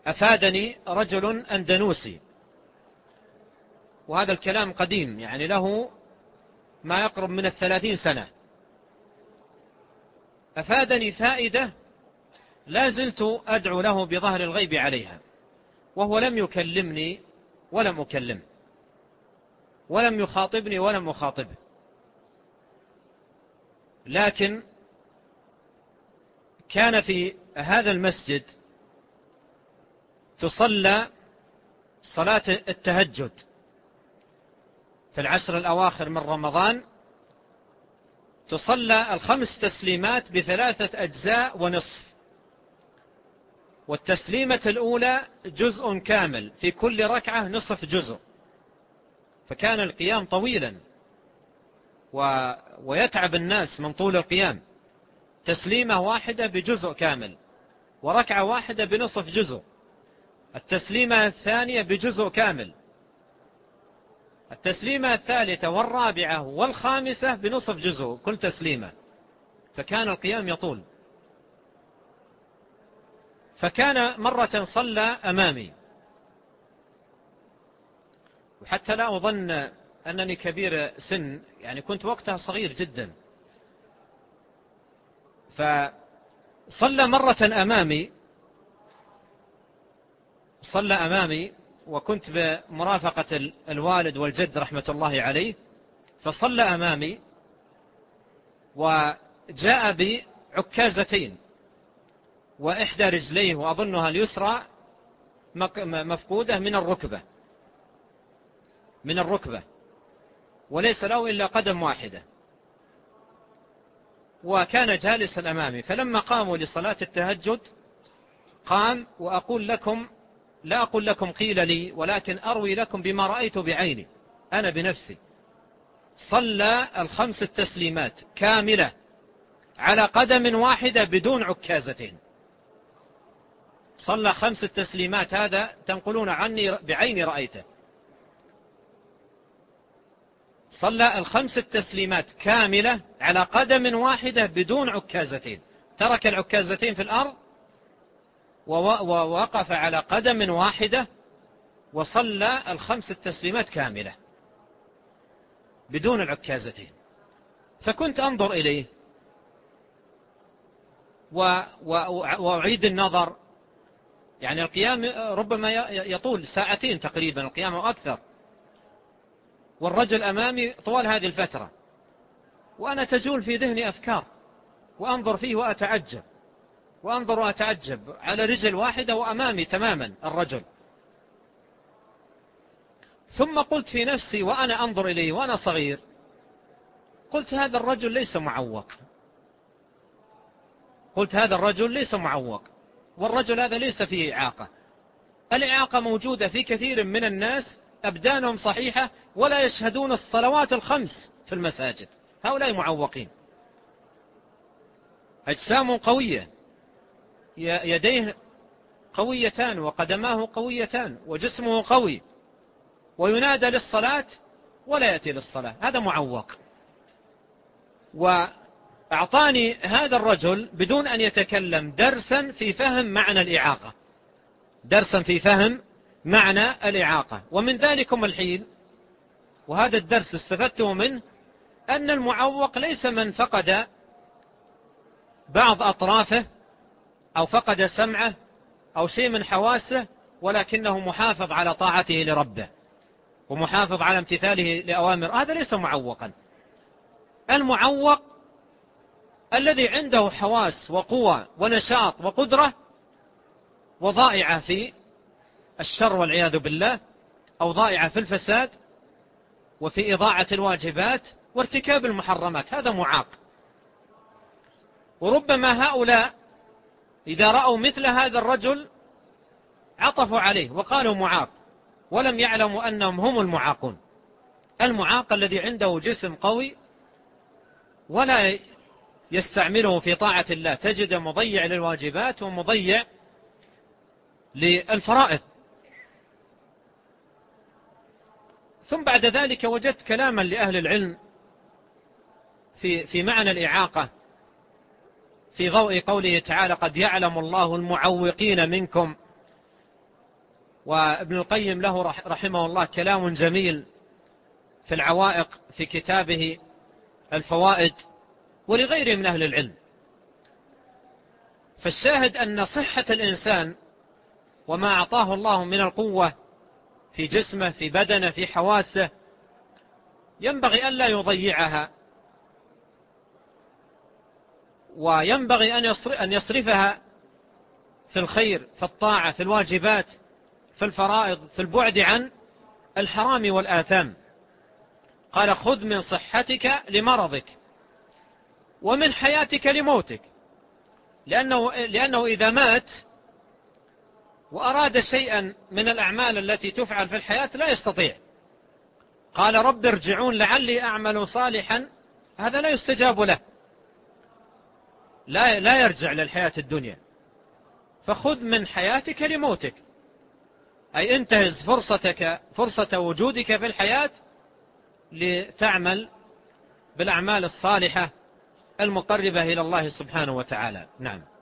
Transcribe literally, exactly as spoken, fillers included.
أفادني رجل أندونوسي، وهذا الكلام قديم، يعني له ما يقرب من الثلاثين سنة. أفادني فائدة لا زلت أدعو له بظهر الغيب عليها، وهو لم يكلمني ولم أكلمه، ولم يخاطبني ولم أخاطبه، لكن كان في هذا المسجد تصلى صلاة التهجد في العشر الأواخر من رمضان، تصلى الخمس تسليمات بثلاثة أجزاء ونصف، والتسليمة الأولى جزء كامل، في كل ركعة نصف جزء، فكان القيام طويلا و... ويتعب الناس من طول القيام. تسليمة واحدة بجزء كامل، وركعة واحدة بنصف جزء، التسليمة الثانية بجزء كامل، التسليمة الثالثة والرابعة والخامسة بنصف جزء كل تسليمة، فكان القيام يطول. فكان مرة صلى أمامي، وحتى لا أظن أنني كبير سن، يعني كنت وقتها صغير جدا، فصلى مرة أمامي صلى أمامي وكنت بمرافقة الوالد والجد رحمة الله عليه، فصلى أمامي وجاء بعكازتين، وإحدى رجليه وأظنها اليسرى مفقودة من الركبة من الركبة وليس له إلا قدم واحدة، وكان جالسا أمامي. فلما قاموا لصلاة التهجد قام، وأقول لكم لا أقول لكم قيل لي، ولكن أروي لكم بما رأيت بعيني أنا بنفسي، صلى الخمس التسليمات كاملة على قدم واحدة بدون عكازتين، صلى خمس التسليمات، هذا تنقلون عني بعيني رأيته، صلى الخمس التسليمات كاملة على قدم واحدة بدون عكازتين، ترك العكازتين في الأرض ووقف على قدم واحدة وصلى الخمس التسليمات كاملة بدون العكازتين. فكنت أنظر إليه وأعيد النظر، يعني القيام ربما يطول ساعتين تقريبا، القيام أكثر، والرجل أمامي طوال هذه الفترة، وأنا تجول في ذهني أفكار، وأنظر فيه وأتعجب وأنظر وأتعجب على رجل واحدة وأمامي تماما الرجل. ثم قلت في نفسي وأنا أنظر إليه وأنا صغير، قلت هذا الرجل ليس معوق، قلت هذا الرجل ليس معوق، والرجل هذا ليس فيه إعاقة. الإعاقة موجودة في كثير من الناس، أبدانهم صحيحة ولا يشهدون الصلوات الخمس في المساجد، هؤلاء معوقين، أجسام قوية، يديه قويتان وقدماه قويتان وجسمه قوي، وينادى للصلاة ولا يأتي للصلاة، هذا معوق. وأعطاني هذا الرجل بدون أن يتكلم درسا في فهم معنى الإعاقة، درسا في فهم معنى الإعاقة. ومن ذلكم الحين، وهذا الدرس استفدته منه، أن المعوق ليس من فقد بعض أطرافه أو فقد سمعه أو شيء من حواسه، ولكنه محافظ على طاعته لربه ومحافظ على امتثاله لأوامر، هذا ليس معوقا. المعوق الذي عنده حواس وقوة ونشاط وقدرة وضائعة في الشر والعياذ بالله، أو ضائعة في الفساد وفي إضاعة الواجبات وارتكاب المحرمات، هذا معاق. وربما هؤلاء إذا رأوا مثل هذا الرجل عطفوا عليه وقالوا معاق، ولم يعلموا أنهم هم المعاقون. المعاق الذي عنده جسم قوي ولا يستعمله في طاعة الله، تجد مضيع للواجبات ومضيع للفرائض. ثم بعد ذلك وجدت كلاما لأهل العلم في في معنى الإعاقة في ضوء قوله تعالى: قد يعلم الله المعوقين منكم وابن القيم له رحمه الله كلام جميل في العوائق في كتابه الفوائد، ولغيره من أهل العلم. فالشاهد أن صحة الإنسان وما أعطاه الله من القوة في جسمه في بدنه في حواسه ينبغي أن لا يضيعها، وينبغي أن يصرفها في الخير في الطاعة في الواجبات في الفرائض في البعد عن الحرام والآثام. قال خذ من صحتك لمرضك ومن حياتك لموتك، لأنه, لأنه إذا مات وأراد شيئا من الأعمال التي تفعل في الحياة لا يستطيع. قال رب ارجعون لعلي أعمل صالحا، هذا لا يستجاب له، لا, لا يرجع للحياة الدنيا. فخذ من حياتك لموتك، أي انتهز فرصتك فرصة وجودك في الحياة لتعمل بالأعمال الصالحة المقربة إلى الله سبحانه وتعالى. نعم.